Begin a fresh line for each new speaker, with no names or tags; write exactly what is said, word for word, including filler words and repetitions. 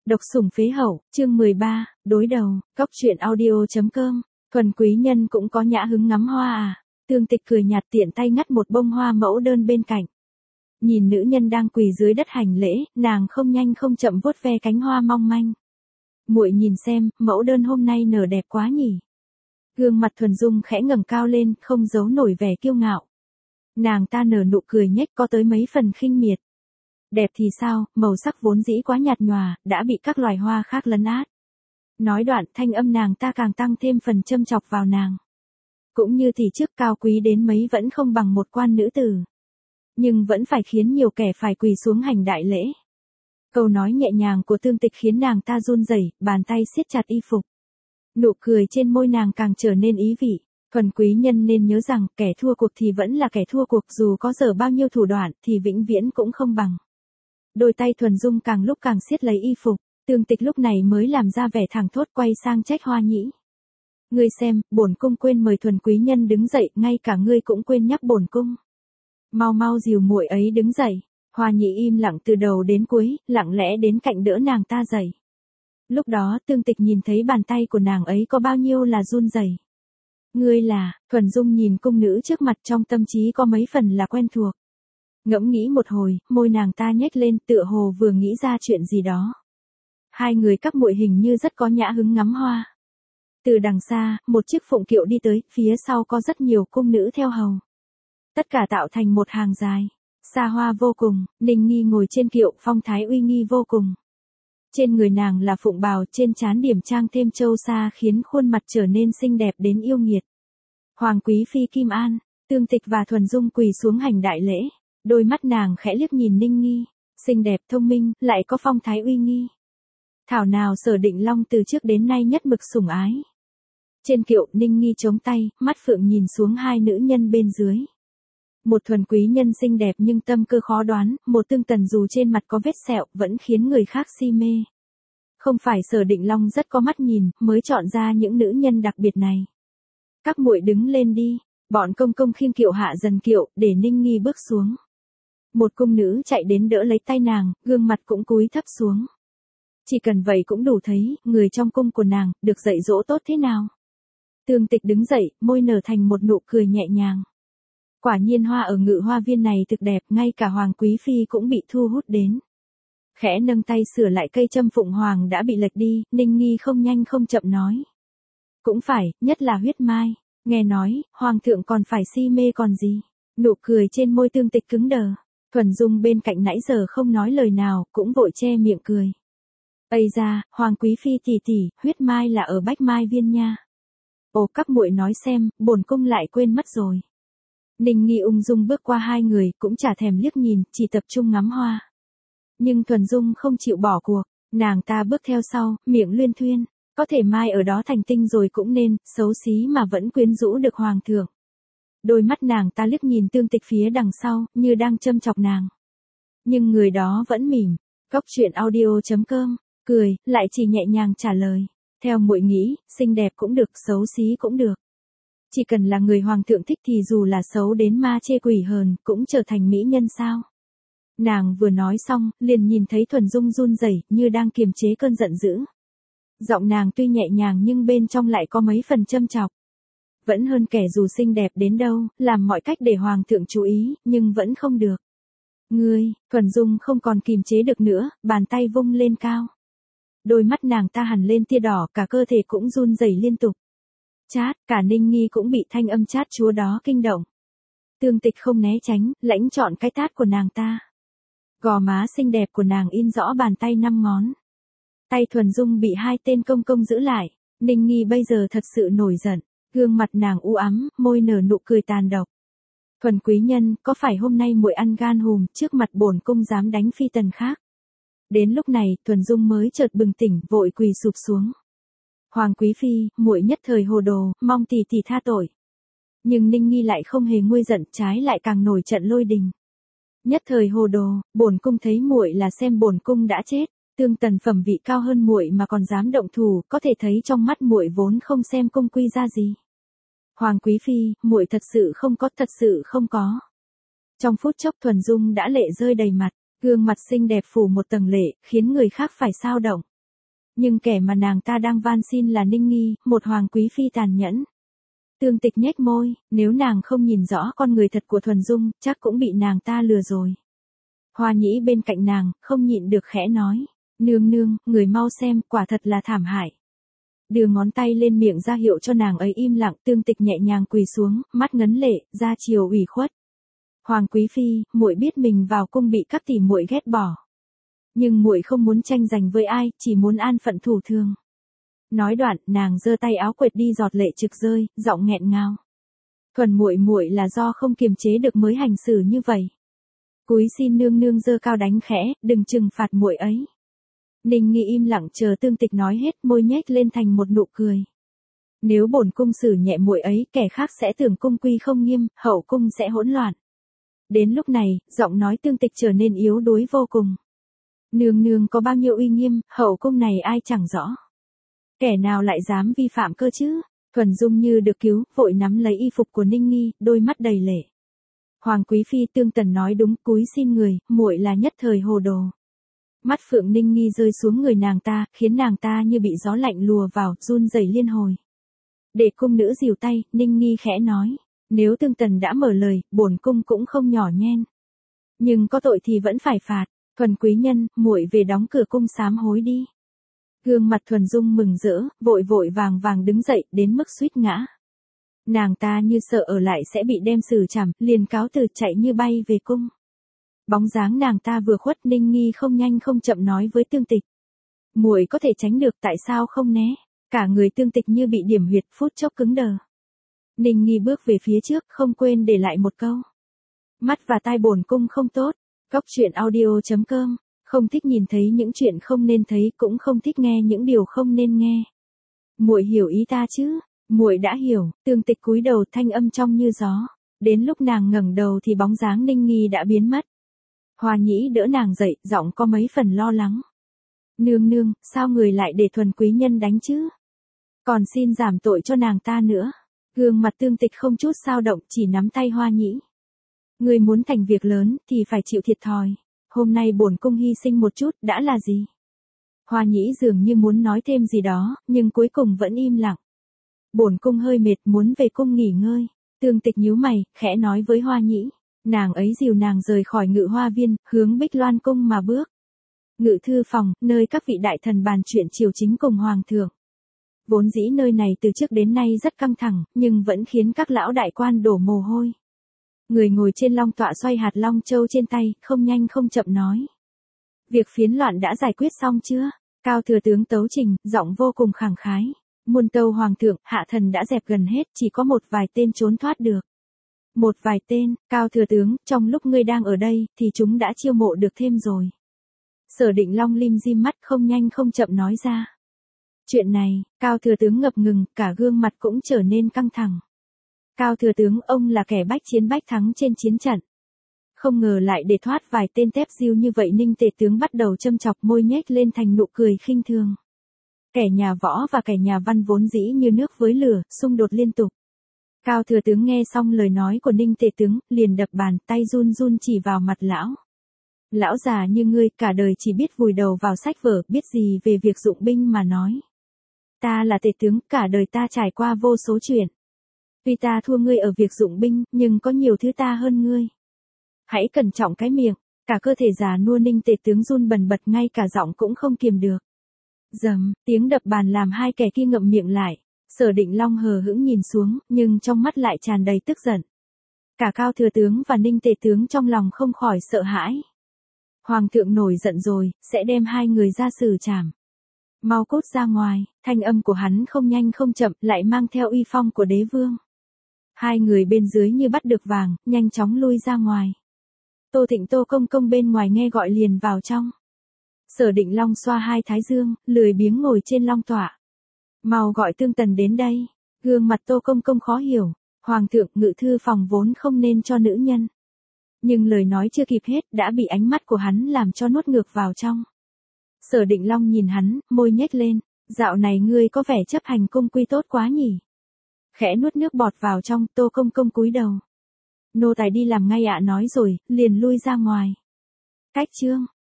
Độc sủng phế hậu, chương mười ba, đối đầu, Cóc truyện audio.com, Thuần quý nhân cũng có nhã hứng ngắm hoa à, Tương Tịch cười nhạt tiện tay ngắt một bông hoa mẫu đơn bên cạnh. Nhìn nữ nhân đang quỳ dưới đất hành lễ, nàng không nhanh không chậm vuốt ve cánh hoa mong manh. Muội nhìn xem, mẫu đơn hôm nay nở đẹp quá nhỉ. Gương mặt Thuần Dung khẽ ngẩng cao lên, không giấu nổi vẻ kiêu ngạo. Nàng ta nở nụ cười nhếch có tới mấy phần khinh miệt. Đẹp thì sao, màu sắc vốn dĩ quá nhạt nhòa, đã bị các loài hoa khác lấn át. Nói đoạn thanh âm nàng ta càng tăng thêm phần châm chọc vào nàng. Cũng như thì trước cao quý đến mấy vẫn không bằng một quan nữ tử. Nhưng vẫn phải khiến nhiều kẻ phải quỳ xuống hành đại lễ. Câu nói nhẹ nhàng của Tương Tịch khiến nàng ta run rẩy, bàn tay siết chặt y phục. Nụ cười trên môi nàng càng trở nên ý vị. Thuần quý nhân nên nhớ rằng kẻ thua cuộc thì vẫn là kẻ thua cuộc, dù có dở bao nhiêu thủ đoạn thì vĩnh viễn cũng không bằng. Đôi tay Thuần Dung càng lúc càng siết lấy y phục, Tương Tịch lúc này mới làm ra vẻ thẳng thốt quay sang trách Hoa Nhĩ. Ngươi xem, bổn cung quên mời Thuần quý nhân đứng dậy, ngay cả ngươi cũng quên nhắc bổn cung. Mau mau dìu muội ấy đứng dậy. Hoa Nhĩ im lặng từ đầu đến cuối, lặng lẽ đến cạnh đỡ nàng ta dậy. Lúc đó Tương Tịch nhìn thấy bàn tay của nàng ấy có bao nhiêu là run rẩy. Ngươi là, Thuần Dung nhìn cung nữ trước mặt trong tâm trí có mấy phần là quen thuộc. Ngẫm nghĩ một hồi, môi nàng ta nhếch lên tựa hồ vừa nghĩ ra chuyện gì đó. Hai người các muội hình như rất có nhã hứng ngắm hoa. Từ đằng xa, một chiếc phụng kiệu đi tới, phía sau có rất nhiều cung nữ theo hầu. Tất cả tạo thành một hàng dài. Xa hoa vô cùng, Ninh Nghi ngồi trên kiệu, phong thái uy nghi vô cùng. Trên người nàng là phụng bào, trên trán điểm trang thêm châu sa khiến khuôn mặt trở nên xinh đẹp đến yêu nghiệt. Hoàng quý phi Kim An, Tương Tịch và Thuần Dung quỳ xuống hành đại lễ. Đôi mắt nàng khẽ liếc nhìn Ninh Nghi, xinh đẹp thông minh, lại có phong thái uy nghi. Thảo nào Sở Định Long từ trước đến nay nhất mực sủng ái. Trên kiệu, Ninh Nghi chống tay, mắt phượng nhìn xuống hai nữ nhân bên dưới. Một thuần quý nhân xinh đẹp nhưng tâm cơ khó đoán, một Tương Tần dù trên mặt có vết sẹo vẫn khiến người khác si mê. Không phải Sở Định Long rất có mắt nhìn, mới chọn ra những nữ nhân đặc biệt này. Các muội đứng lên đi, bọn công công khiêng kiệu hạ dần kiệu, để Ninh Nghi bước xuống. Một cung nữ chạy đến đỡ lấy tay nàng, gương mặt cũng cúi thấp xuống. Chỉ cần vậy cũng đủ thấy, người trong cung của nàng, được dạy dỗ tốt thế nào. Tương Tịch đứng dậy, môi nở thành một nụ cười nhẹ nhàng. Quả nhiên hoa ở Ngự Hoa Viên này thực đẹp, ngay cả Hoàng quý phi cũng bị thu hút đến. Khẽ nâng tay sửa lại cây châm phụng hoàng đã bị lệch đi, Ninh Nghi không nhanh không chậm nói. Cũng phải, nhất là huyết mai, nghe nói, hoàng thượng còn phải si mê còn gì. Nụ cười trên môi Tương Tịch cứng đờ. Thuần Dung bên cạnh nãy giờ không nói lời nào, cũng vội che miệng cười. Ây da, Hoàng quý phi tỷ tỷ, huyết mai là ở Bách Mai Viên nha. Ồ, các muội nói xem, bổn cung lại quên mất rồi. Ninh Nghi ung dung bước qua hai người, cũng chả thèm liếc nhìn, chỉ tập trung ngắm hoa. Nhưng Thuần Dung không chịu bỏ cuộc, nàng ta bước theo sau, miệng luyên thuyên, có thể mai ở đó thành tinh rồi cũng nên, xấu xí mà vẫn quyến rũ được hoàng thượng. Đôi mắt nàng ta liếc nhìn Tương Tịch phía đằng sau, như đang châm chọc nàng. Nhưng người đó vẫn mỉm. Cóc truyện audio.com, cười, lại chỉ nhẹ nhàng trả lời. Theo muội nghĩ, xinh đẹp cũng được, xấu xí cũng được. Chỉ cần là người hoàng thượng thích thì dù là xấu đến ma chê quỷ hờn, cũng trở thành mỹ nhân sao. Nàng vừa nói xong, liền nhìn thấy Thuần Dung run rẩy, như đang kiềm chế cơn giận dữ. Giọng nàng tuy nhẹ nhàng nhưng bên trong lại có mấy phần châm chọc. Vẫn hơn kẻ dù xinh đẹp đến đâu, làm mọi cách để hoàng thượng chú ý, nhưng vẫn không được. Ngươi, Thuần Dung không còn kìm chế được nữa, bàn tay vung lên cao. Đôi mắt nàng ta hằn lên tia đỏ, cả cơ thể cũng run rẩy liên tục. Chát, cả Ninh Nghi cũng bị thanh âm chát chúa đó kinh động. Tương Tịch không né tránh, lãnh chọn cái tát của nàng ta. Gò má xinh đẹp của nàng in rõ bàn tay năm ngón. Tay Thuần Dung bị hai tên công công giữ lại. Ninh Nghi bây giờ thật sự nổi giận. Gương mặt nàng u ám, môi nở nụ cười tàn độc. Thuần quý nhân, có phải hôm nay muội ăn gan hùm, trước mặt bổn cung dám đánh phi tần khác. Đến lúc này, Thuần Dung mới chợt bừng tỉnh, vội quỳ sụp xuống. Hoàng quý phi, muội nhất thời hồ đồ, mong tỷ tỷ tha tội. Nhưng Ninh Nghi lại không hề nguôi giận, trái lại càng nổi trận lôi đình. Nhất thời hồ đồ, bổn cung thấy muội là xem bổn cung đã chết. Tương Tần phẩm vị cao hơn muội mà còn dám động thủ, có thể thấy trong mắt muội vốn không xem cung quy ra gì. Hoàng quý phi, muội thật sự không có, thật sự không có. Trong phút chốc Thuần Dung đã lệ rơi đầy mặt, gương mặt xinh đẹp phủ một tầng lệ, khiến người khác phải xao động. Nhưng kẻ mà nàng ta đang van xin là Ninh Nghi, một hoàng quý phi tàn nhẫn. Tương Tịch nhếch môi, nếu nàng không nhìn rõ con người thật của Thuần Dung, chắc cũng bị nàng ta lừa rồi. Hoa Nhĩ bên cạnh nàng, không nhịn được khẽ nói. Nương nương, người mau xem, quả thật là thảm hại. Đưa ngón tay lên miệng ra hiệu cho nàng ấy im lặng. Tương Tịch nhẹ nhàng quỳ xuống, mắt ngấn lệ, ra chiều ủy khuất. Hoàng quý phi, muội biết mình vào cung bị các tỷ muội ghét bỏ. Nhưng muội không muốn tranh giành với ai, chỉ muốn an phận thủ thường. Nói đoạn, nàng giơ tay áo quệt đi giọt lệ trực rơi, giọng nghẹn ngào. Thuần muội muội là do không kiềm chế được mới hành xử như vậy. Cúi xin nương nương giơ cao đánh khẽ, đừng trừng phạt muội ấy. Ninh Nghi im lặng chờ Tương Tịch nói hết, môi nhếch lên thành một nụ cười. Nếu bổn cung xử nhẹ muội ấy, kẻ khác sẽ tưởng cung quy không nghiêm, hậu cung sẽ hỗn loạn. Đến lúc này, giọng nói Tương Tịch trở nên yếu đuối vô cùng. Nương nương có bao nhiêu uy nghiêm, hậu cung này ai chẳng rõ. Kẻ nào lại dám vi phạm cơ chứ? Thuần Dung như được cứu, vội nắm lấy y phục của Ninh Nghi, đôi mắt đầy lệ. Hoàng quý phi, Tương Tần nói đúng, cúi xin người, muội là nhất thời hồ đồ. Mắt phượng Ninh Nghi rơi xuống người nàng ta, khiến nàng ta như bị gió lạnh lùa vào, run rẩy liên hồi. Để cung nữ dìu tay, Ninh Nghi khẽ nói, nếu Tương Tần đã mở lời, bổn cung cũng không nhỏ nhen. Nhưng có tội thì vẫn phải phạt. Thuần quý nhân, muội về đóng cửa cung sám hối đi. Gương mặt Thuần Dung mừng rỡ, vội vội vàng vàng đứng dậy, đến mức suýt ngã. Nàng ta như sợ ở lại sẽ bị đem xử trảm, liền cáo từ chạy như bay về cung. Bóng dáng nàng ta vừa khuất, Ninh Nghi không nhanh không chậm nói với Tương Tịch. Muội có thể tránh được, tại sao không né? Cả người Tương Tịch như bị điểm huyệt, phút chốc cứng đờ. Ninh Nghi bước về phía trước, không quên để lại một câu. Mắt và tai bổn cung không tốt. Góc truyện audio chấm com, không thích nhìn thấy những chuyện không nên thấy, cũng không thích nghe những điều không nên nghe. Muội hiểu ý ta chứ? Muội đã hiểu. Tương Tịch cúi đầu, thanh âm trong như gió. Đến lúc nàng ngẩng đầu thì bóng dáng Ninh Nghi đã biến mất. Hoa Nhĩ đỡ nàng dậy, giọng có mấy phần lo lắng. Nương nương, sao người lại để Thuần quý nhân đánh chứ? Còn xin giảm tội cho nàng ta nữa. Gương mặt Tương Tịch không chút dao động, chỉ nắm tay Hoa Nhĩ. Người muốn thành việc lớn thì phải chịu thiệt thòi. Hôm nay bổn cung hy sinh một chút đã là gì? Hoa Nhĩ dường như muốn nói thêm gì đó, nhưng cuối cùng vẫn im lặng. Bổn cung hơi mệt, muốn về cung nghỉ ngơi. Tương Tịch nhíu mày, khẽ nói với Hoa Nhĩ. Nàng ấy dìu nàng rời khỏi Ngự Hoa viên, hướng Bích Loan cung mà bước. Ngự thư phòng, nơi các vị đại thần bàn chuyện triều chính cùng hoàng thượng. Vốn dĩ nơi này từ trước đến nay rất căng thẳng, nhưng vẫn khiến các lão đại quan đổ mồ hôi. Người ngồi trên long tọa xoay hạt long châu trên tay, không nhanh không chậm nói. Việc phiến loạn đã giải quyết xong chưa? Cao thừa tướng tấu trình, giọng vô cùng khẳng khái. Muôn tâu hoàng thượng, hạ thần đã dẹp gần hết, chỉ có một vài tên trốn thoát được. Một vài tên, Cao thừa tướng, trong lúc ngươi đang ở đây, thì chúng đã chiêu mộ được thêm rồi. Sở Định Long lim dim mắt, không nhanh không chậm nói ra. Chuyện này, Cao thừa tướng ngập ngừng, cả gương mặt cũng trở nên căng thẳng. Cao thừa tướng, ông là kẻ bách chiến bách thắng trên chiến trận. Không ngờ lại để thoát vài tên tép diêu như vậy. Ninh tể tướng bắt đầu châm chọc, môi nhếch lên thành nụ cười khinh thường. Kẻ nhà võ và kẻ nhà văn vốn dĩ như nước với lửa, xung đột liên tục. Cao thừa tướng nghe xong lời nói của Ninh tể tướng, liền đập bàn, tay run run chỉ vào mặt lão. Lão già như ngươi, cả đời chỉ biết vùi đầu vào sách vở, biết gì về việc dụng binh mà nói. Ta là tể tướng, cả đời ta trải qua vô số chuyện. Tuy ta thua ngươi ở việc dụng binh, nhưng có nhiều thứ ta hơn ngươi. Hãy cẩn trọng cái miệng. Cả cơ thể già nua Ninh tể tướng run bần bật, ngay cả giọng cũng không kiềm được. Dầm, tiếng đập bàn làm hai kẻ kia ngậm miệng lại. Sở Định Long hờ hững nhìn xuống, nhưng trong mắt lại tràn đầy tức giận. Cả Cao thừa tướng và Ninh tể tướng trong lòng không khỏi sợ hãi. Hoàng thượng nổi giận rồi, sẽ đem hai người ra xử trảm. Mau cút ra ngoài. Thanh âm của hắn không nhanh không chậm, lại mang theo uy phong của đế vương. Hai người bên dưới như bắt được vàng, nhanh chóng lui ra ngoài. Tô Thịnh Tô công công bên ngoài nghe gọi liền vào trong. Sở Định Long xoa hai thái dương, lười biếng ngồi trên long tọa. Mau gọi Tương Tần đến đây. Gương mặt Tô công công khó hiểu. Hoàng thượng, ngự thư phòng vốn không nên cho nữ nhân. Nhưng lời nói chưa kịp hết, đã bị ánh mắt của hắn làm cho nuốt ngược vào trong. Sở Định Long nhìn hắn, môi nhếch lên. Dạo này ngươi có vẻ chấp hành cung quy tốt quá nhỉ. Khẽ nuốt nước bọt vào trong, Tô công công cúi đầu. Nô tài đi làm ngay ạ, nói rồi, liền lui ra ngoài. Cách chương.